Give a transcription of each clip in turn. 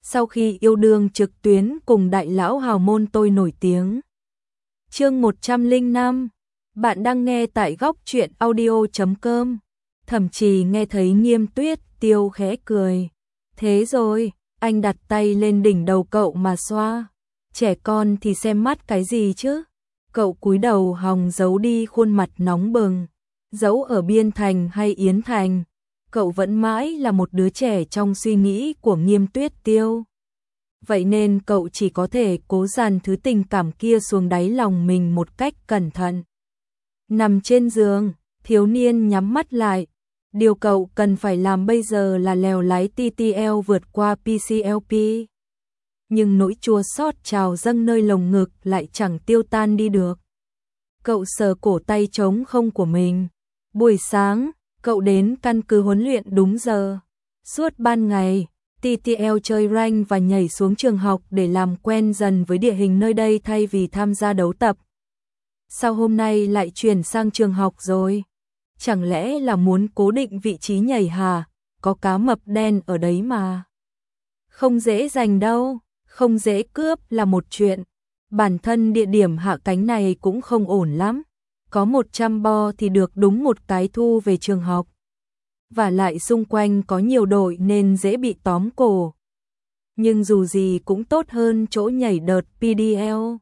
sau khi yêu đương trực tuyến cùng đại lão hào môn tôi nổi tiếng. Chương 105, bạn đang nghe tại góc truyện audio.com. Thậm chí nghe thấy Nghiêm Tuyết Tiêu khẽ cười. Thế rồi, anh đặt tay lên đỉnh đầu cậu mà xoa. Trẻ con thì xem mắt cái gì chứ? Cậu cúi đầu hòng giấu đi khuôn mặt nóng bừng. Giấu ở Biên Thành hay Yến Thành, cậu vẫn mãi là một đứa trẻ trong suy nghĩ của Nghiêm Tuyết Tiêu. Vậy nên cậu chỉ có thể cố dàn thứ tình cảm kia xuống đáy lòng mình một cách cẩn thận. Nằm trên giường, thiếu niên nhắm mắt lại. Điều cậu cần phải làm bây giờ là lèo lái TTL vượt qua PCLP. Nhưng nỗi chua xót trào dâng nơi lồng ngực lại chẳng tiêu tan đi được. Cậu sờ cổ tay trống không của mình. Buổi sáng, cậu đến căn cứ huấn luyện đúng giờ. Suốt ban ngày, TTL chơi rank và nhảy xuống trường học để làm quen dần với địa hình nơi đây thay vì tham gia đấu tập. Sao hôm nay lại chuyển sang trường học rồi? Chẳng lẽ là muốn cố định vị trí nhảy hả? Có cá mập đen ở đấy mà. Không dễ giành đâu, không dễ cướp là một chuyện. Bản thân địa điểm hạ cánh này cũng không ổn lắm. Có 100 bo thì được đúng một cái thu về trường học. Và lại xung quanh có nhiều đội nên dễ bị tóm cổ. Nhưng dù gì cũng tốt hơn chỗ nhảy đợt PDL.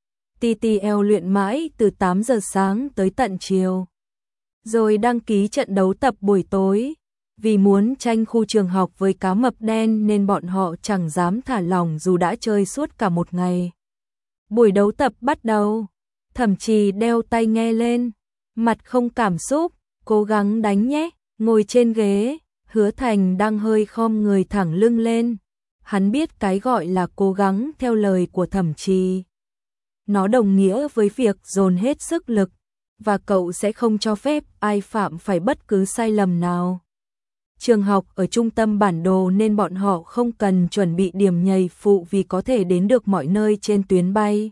TTL luyện mãi từ 8 giờ sáng tới tận chiều. Rồi đăng ký trận đấu tập buổi tối. Vì muốn tranh khu trường học với cá mập đen nên bọn họ chẳng dám thả lỏng dù đã chơi suốt cả một ngày. Buổi đấu tập bắt đầu. Thậm chí đeo tai nghe lên. Mặt không cảm xúc, cố gắng đánh nhé. Ngồi trên ghế, Hứa Thành đang hơi khom người thẳng lưng lên. Hắn biết cái gọi là cố gắng theo lời của Thẩm Trì. Nó đồng nghĩa với việc dồn hết sức lực, và cậu sẽ không cho phép ai phạm phải bất cứ sai lầm nào. Trường học ở trung tâm bản đồ nên bọn họ không cần chuẩn bị điểm nhảy phụ vì có thể đến được mọi nơi trên tuyến bay.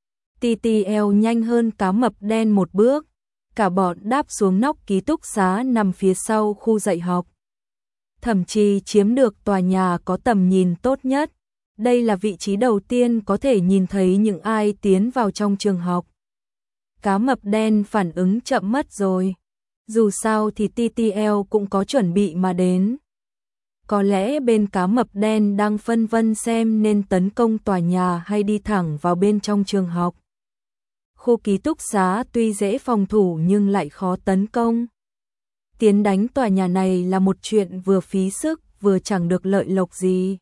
TTL nhanh hơn cá mập đen một bước. Cả bọn đáp xuống nóc ký túc xá nằm phía sau khu dạy học. Thậm chí chiếm được tòa nhà có tầm nhìn tốt nhất. Đây là vị trí đầu tiên có thể nhìn thấy những ai tiến vào trong trường học. Cá mập đen phản ứng chậm mất rồi. Dù sao thì TTL cũng có chuẩn bị mà đến. Có lẽ bên cá mập đen đang phân vân xem nên tấn công tòa nhà hay đi thẳng vào bên trong trường học. Khu ký túc xá tuy dễ phòng thủ nhưng lại khó tấn công. Tiến đánh tòa nhà này là một chuyện vừa phí sức vừa chẳng được lợi lộc gì.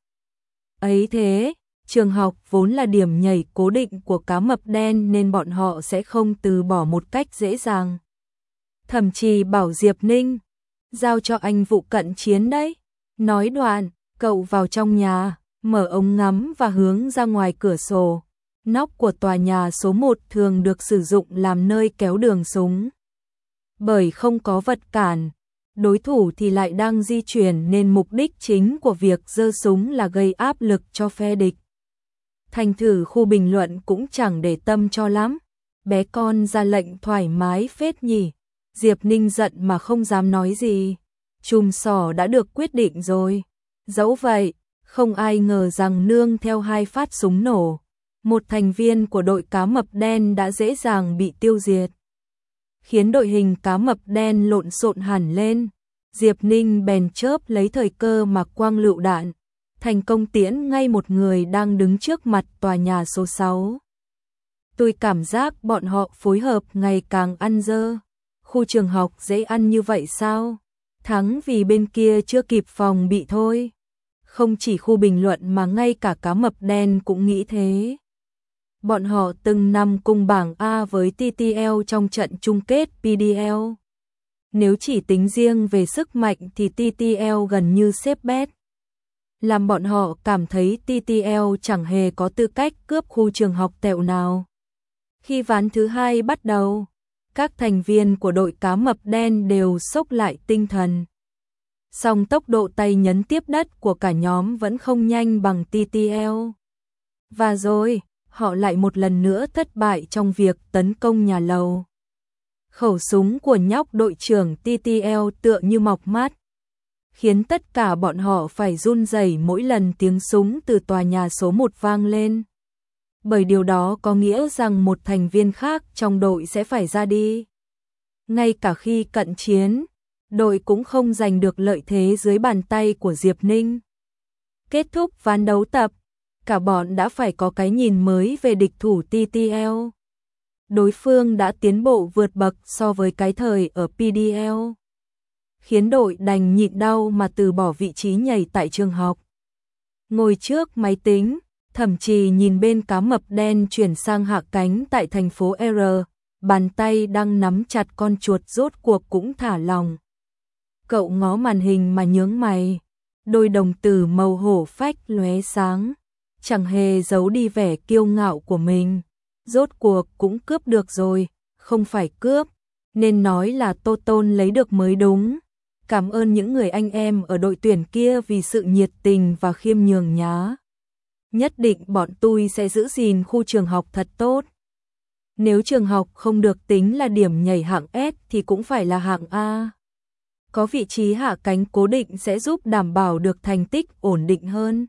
Ấy thế, trường học vốn là điểm nhảy cố định của cá mập đen nên bọn họ sẽ không từ bỏ một cách dễ dàng. Thậm chí bảo Diệp Ninh, giao cho anh vụ cận chiến đấy. Nói đoạn, cậu vào trong nhà, mở ống ngắm và hướng ra ngoài cửa sổ. Nóc của tòa nhà số 1 thường được sử dụng làm nơi kéo đường súng. Bởi không có vật cản, đối thủ thì lại đang di chuyển nên mục đích chính của việc giơ súng là gây áp lực cho phe địch. Thành thử khu bình luận cũng chẳng để tâm cho lắm. Bé con ra lệnh thoải mái phết nhỉ. Diệp Ninh giận mà không dám nói gì. Chùm sỏ đã được quyết định rồi. Dẫu vậy, không ai ngờ rằng nương theo 2 phát súng nổ. Một thành viên của đội cá mập đen đã dễ dàng bị tiêu diệt. Khiến đội hình cá mập đen lộn xộn hẳn lên. Diệp Ninh bèn chớp lấy thời cơ mà quang lựu đạn. Thành công tiễn ngay một người đang đứng trước mặt tòa nhà số 6. Tôi cảm giác bọn họ phối hợp ngày càng ăn dơ. Khu trường học dễ ăn như vậy sao? Thắng vì bên kia chưa kịp phòng bị thôi. Không chỉ khu bình luận mà ngay cả cá mập đen cũng nghĩ thế. Bọn họ từng nằm cùng bảng A với TTL trong trận chung kết PDL. Nếu chỉ tính riêng về sức mạnh thì TTL gần như xếp bét. Làm bọn họ cảm thấy TTL chẳng hề có tư cách cướp khu trường học tẹo nào. Khi ván thứ 2 bắt đầu, các thành viên của đội cá mập đen đều xốc lại tinh thần. Song tốc độ tay nhấn tiếp đất của cả nhóm vẫn không nhanh bằng TTL. Và rồi, họ lại một lần nữa thất bại trong việc tấn công nhà lầu. Khẩu súng của nhóc đội trưởng TTL tựa như mọc mắt. khiến tất cả bọn họ phải run rẩy mỗi lần tiếng súng từ tòa nhà số 1 vang lên. Bởi điều đó có nghĩa rằng một thành viên khác trong đội sẽ phải ra đi. Ngay cả khi cận chiến, đội cũng không giành được lợi thế dưới bàn tay của Diệp Ninh. Kết thúc ván đấu tập, cả bọn đã phải có cái nhìn mới về địch thủ TTL. Đối phương đã tiến bộ vượt bậc so với cái thời ở PDL, khiến đội đành nhịn đau mà từ bỏ vị trí nhảy tại trường học. Ngồi trước máy tính, Thẩm Trì nhìn bên cá mập đen chuyển sang hạ cánh tại thành phố R, bàn tay đang nắm chặt con chuột rốt cuộc cũng thả lòng. Cậu ngó màn hình mà nhướng mày, đôi đồng tử màu hổ phách lóe sáng, chẳng hề giấu đi vẻ kiêu ngạo của mình. Rốt cuộc cũng cướp được rồi, không phải cướp, nên nói là Tô Tôn lấy được mới đúng. Cảm ơn những người anh em ở đội tuyển kia vì sự nhiệt tình và khiêm nhường nhá. Nhất định bọn tôi sẽ giữ gìn khu trường học thật tốt. Nếu trường học không được tính là điểm nhảy hạng S thì cũng phải là hạng A. Có vị trí hạ cánh cố định sẽ giúp đảm bảo được thành tích ổn định hơn.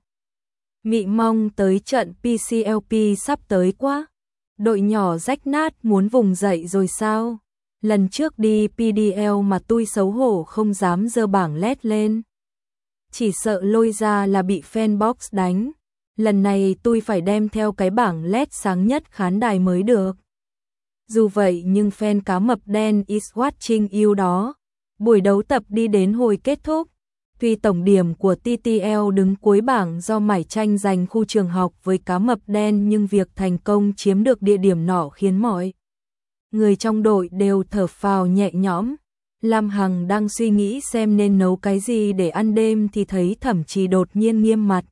Mị mong tới trận PCLP sắp tới quá. Đội nhỏ rách nát muốn vùng dậy rồi sao? Lần trước đi PDL mà tôi xấu hổ không dám giơ bảng LED lên. Chỉ sợ lôi ra là bị fanbox đánh. Lần này tôi phải đem theo cái bảng LED sáng nhất khán đài mới được. Dù vậy nhưng fan cá mập đen is watching you đó. Buổi đấu tập đi đến hồi kết thúc. Tuy tổng điểm của TTL đứng cuối bảng do mải tranh giành khu trường học với cá mập đen, nhưng việc thành công chiếm được địa điểm nọ khiến mọi người trong đội đều thở phào nhẹ nhõm. Lam Hằng đang suy nghĩ xem nên nấu cái gì để ăn đêm thì thấy Thẩm Trì đột nhiên nghiêm mặt.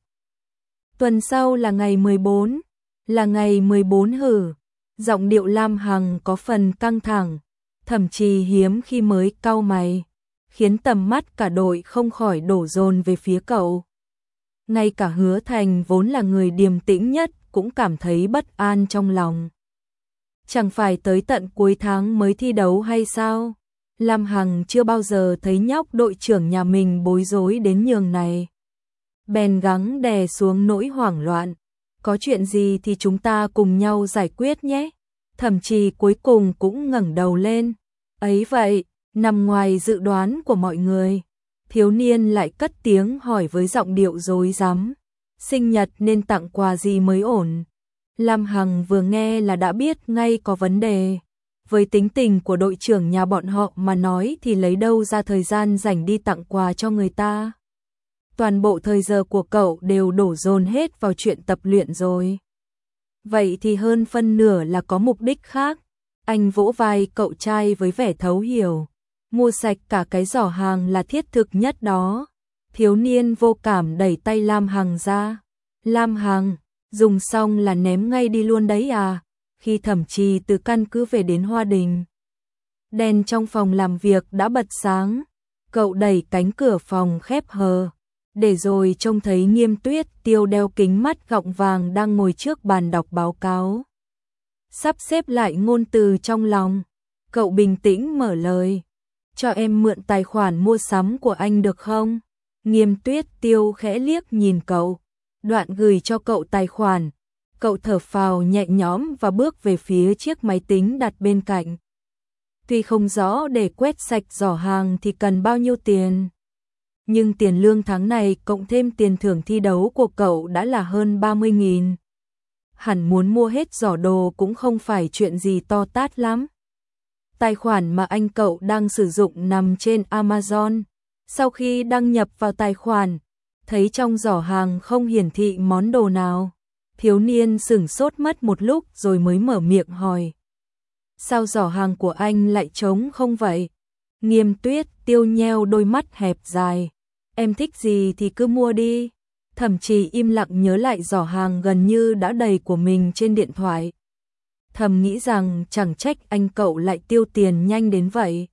Tuần sau là ngày 14, là ngày 14 hử? Giọng điệu Lam Hằng có phần căng thẳng, Thẩm Trì hiếm khi mới cau mày, khiến tầm mắt cả đội không khỏi đổ dồn về phía cậu. Ngay cả Hứa Thành vốn là người điềm tĩnh nhất cũng cảm thấy bất an trong lòng. Chẳng phải tới tận cuối tháng mới thi đấu hay sao? Lam Hằng chưa bao giờ thấy nhóc đội trưởng nhà mình bối rối đến nhường này. Bèn gắng đè xuống nỗi hoảng loạn. Có chuyện gì thì chúng ta cùng nhau giải quyết nhé. Thẩm Trì cuối cùng cũng ngẩng đầu lên. Ấy vậy, nằm ngoài dự đoán của mọi người. Thiếu niên lại cất tiếng hỏi với giọng điệu rối rắm. Sinh nhật nên tặng quà gì mới ổn? Lam Hằng vừa nghe là đã biết ngay có vấn đề. Với tính tình của đội trưởng nhà bọn họ mà nói thì lấy đâu ra thời gian rảnh đi tặng quà cho người ta. Toàn bộ thời giờ của cậu đều đổ dồn hết vào chuyện tập luyện rồi. Vậy thì hơn phân nửa là có mục đích khác. Anh vỗ vai cậu trai với vẻ thấu hiểu. Mua sạch cả cái giỏ hàng là thiết thực nhất đó. Thiếu niên vô cảm đẩy tay Lam Hằng ra. Lam Hằng, dùng xong là ném ngay đi luôn đấy à? Khi Thẩm Trì từ căn cứ về đến Hoa Đình, đèn trong phòng làm việc đã bật sáng. Cậu đẩy cánh cửa phòng khép hờ, để rồi trông thấy Nghiêm Tuyết Tiêu đeo kính mắt gọng vàng đang ngồi trước bàn đọc báo cáo. Sắp xếp lại ngôn từ trong lòng, cậu bình tĩnh mở lời. Cho em mượn tài khoản mua sắm của anh được không? Nghiêm Tuyết Tiêu khẽ liếc nhìn cậu, đoạn gửi cho cậu tài khoản. Cậu thở phào nhẹ nhõm và bước về phía chiếc máy tính đặt bên cạnh. Tuy không rõ để quét sạch giỏ hàng thì cần bao nhiêu tiền, nhưng tiền lương tháng này cộng thêm tiền thưởng thi đấu của cậu đã là hơn 30.000. Hẳn muốn mua hết giỏ đồ cũng không phải chuyện gì to tát lắm. Tài khoản mà anh cậu đang sử dụng nằm trên Amazon. Sau khi đăng nhập vào tài khoản, thấy trong giỏ hàng không hiển thị món đồ nào. Thiếu niên sửng sốt mất một lúc rồi mới mở miệng hỏi. Sao giỏ hàng của anh lại trống không vậy? Nghiêm Tuyết Tiêu nheo đôi mắt hẹp dài. Em thích gì thì cứ mua đi. Thẩm Trì im lặng nhớ lại giỏ hàng gần như đã đầy của mình trên điện thoại. Thầm nghĩ rằng chẳng trách anh cậu lại tiêu tiền nhanh đến vậy.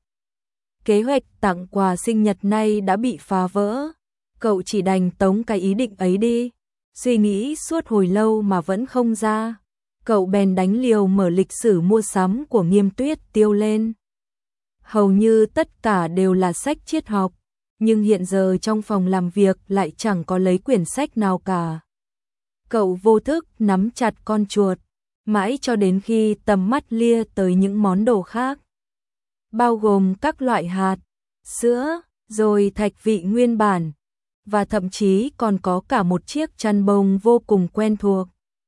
Kế hoạch tặng quà sinh nhật nay đã bị phá vỡ. Cậu chỉ đành tống cái ý định ấy đi. Suy nghĩ suốt hồi lâu mà vẫn không ra. Cậu bèn đánh liều mở lịch sử mua sắm của Nghiêm Tuyết Tiêu lên. Hầu như tất cả đều là sách triết học. Nhưng hiện giờ trong phòng làm việc lại chẳng có lấy quyển sách nào cả. Cậu vô thức nắm chặt con chuột, mãi cho đến khi tầm mắt lia tới những món đồ khác, bao gồm các loại hạt, sữa, rồi thạch vị nguyên bản, và thậm chí còn có cả một chiếc chăn bông vô cùng quen thuộc.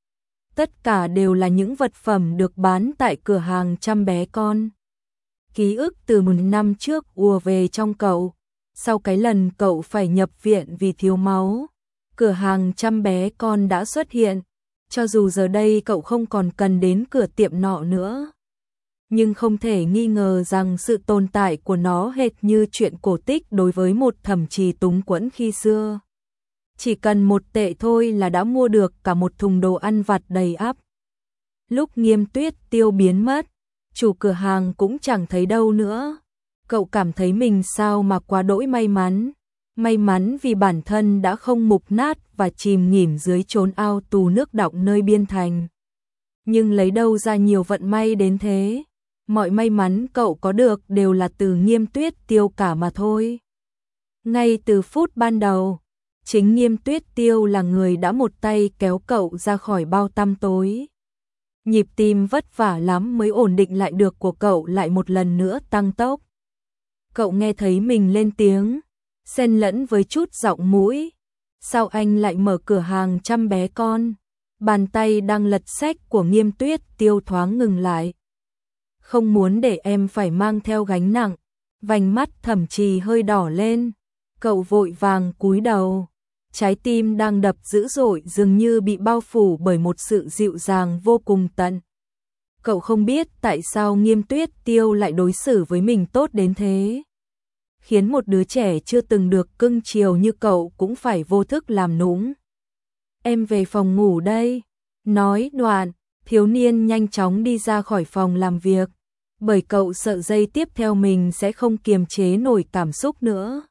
Tất cả đều là những vật phẩm được bán tại cửa hàng chăm bé con. Ký ức từ 1 năm trước ùa về trong cậu, sau cái lần cậu phải nhập viện vì thiếu máu. Cửa hàng chăm bé con đã xuất hiện, cho dù giờ đây cậu không còn cần đến cửa tiệm nọ nữa. Nhưng không thể nghi ngờ rằng sự tồn tại của nó hệt như chuyện cổ tích đối với một thẩm trì túng quẫn khi xưa. Chỉ cần 1 tệ thôi là đã mua được cả một thùng đồ ăn vặt đầy ắp. Lúc Nghiêm Tuyết Tiêu biến mất, chủ cửa hàng cũng chẳng thấy đâu nữa. Cậu cảm thấy mình sao mà quá đỗi may mắn. May mắn vì bản thân đã không mục nát và chìm nghỉm dưới chốn ao tù nước đọng nơi biên thành. Nhưng lấy đâu ra nhiều vận may đến thế? Mọi may mắn cậu có được đều là từ Nghiêm Tuyết Tiêu cả mà thôi. Ngay từ phút ban đầu, chính Nghiêm Tuyết Tiêu là người đã một tay kéo cậu ra khỏi bao tăm tối. Nhịp tim vất vả lắm mới ổn định lại được của cậu lại một lần nữa tăng tốc. Cậu nghe thấy mình lên tiếng, xen lẫn với chút giọng mũi. Sao anh lại mở cửa hàng chăm bé con? Bàn tay đang lật sách của Nghiêm Tuyết Tiêu thoáng ngừng lại. Không muốn để em phải mang theo gánh nặng. Vành mắt Thẩm Trì hơi đỏ lên. Cậu vội vàng cúi đầu. Trái tim đang đập dữ dội dường như bị bao phủ bởi một sự dịu dàng vô cùng tận. Cậu không biết tại sao Nghiêm Tuyết Tiêu lại đối xử với mình tốt đến thế. Khiến một đứa trẻ chưa từng được cưng chiều như cậu cũng phải vô thức làm nũng. Em về phòng ngủ đây. Nói đoạn, thiếu niên nhanh chóng đi ra khỏi phòng làm việc. Bởi cậu sợ giây tiếp theo mình sẽ không kiềm chế nổi cảm xúc nữa.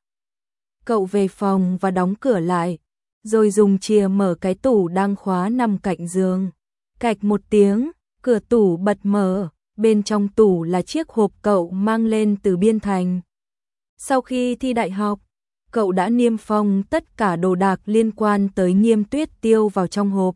Cậu về phòng và đóng cửa lại, rồi dùng chìa mở cái tủ đang khóa nằm cạnh giường. Cạch một tiếng, cửa tủ bật mở, bên trong tủ là chiếc hộp cậu mang lên từ biên thành. Sau khi thi đại học, cậu đã niêm phong tất cả đồ đạc liên quan tới Nghiêm Tuyết Tiêu vào trong hộp.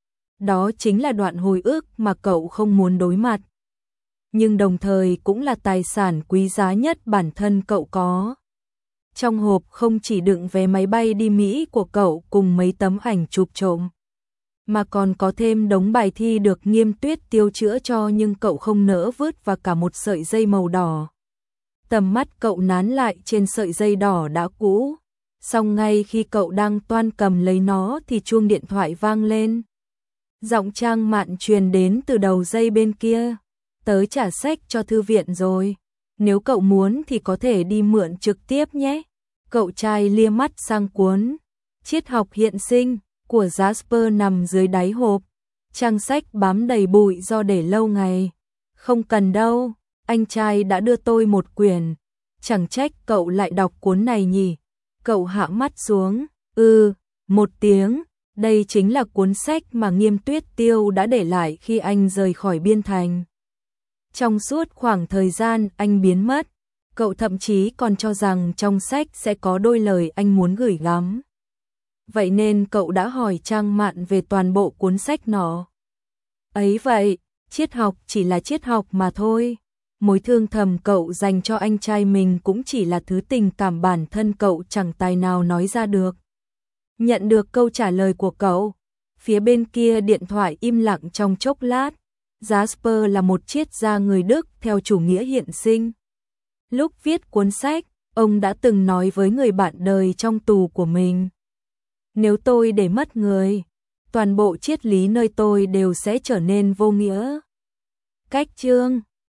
Đó chính là đoạn hồi ức mà cậu không muốn đối mặt. Nhưng đồng thời cũng là tài sản quý giá nhất bản thân cậu có. Trong hộp không chỉ đựng vé máy bay đi Mỹ của cậu cùng mấy tấm ảnh chụp trộm, mà còn có thêm đống bài thi được Nghiêm Tuyết Tiêu chữa cho nhưng cậu không nỡ vứt và cả một sợi dây màu đỏ. Tầm mắt cậu nán lại trên sợi dây đỏ đã cũ. Song ngay khi cậu đang toan cầm lấy nó thì chuông điện thoại vang lên. Giọng Trang Mạn truyền đến từ đầu dây bên kia. Tớ trả sách cho thư viện rồi. Nếu cậu muốn thì có thể đi mượn trực tiếp nhé. Cậu trai lia mắt sang cuốn Triết học hiện sinh của Jasper nằm dưới đáy hộp. Trang sách bám đầy bụi do để lâu ngày. Không cần đâu, anh trai đã đưa tôi một quyển. Chẳng trách cậu lại đọc cuốn này nhỉ. Cậu hạ mắt xuống. Một tiếng. Đây chính là cuốn sách mà Nghiêm Tuyết Tiêu đã để lại khi anh rời khỏi biên thành. Trong suốt khoảng thời gian anh biến mất, cậu thậm chí còn cho rằng trong sách sẽ có đôi lời anh muốn gửi gắm. Vậy nên cậu đã hỏi Trang Mạn về toàn bộ cuốn sách nọ. Ấy vậy, triết học chỉ là triết học mà thôi. Mối thương thầm cậu dành cho anh trai mình cũng chỉ là thứ tình cảm bản thân cậu chẳng tài nào nói ra được. Nhận được câu trả lời của cậu, phía bên kia điện thoại im lặng trong chốc lát. Jasper là một triết gia người Đức theo chủ nghĩa hiện sinh. Lúc viết cuốn sách, ông đã từng nói với người bạn đời trong tù của mình. Nếu tôi để mất người, toàn bộ triết lý nơi tôi đều sẽ trở nên vô nghĩa. Cách chương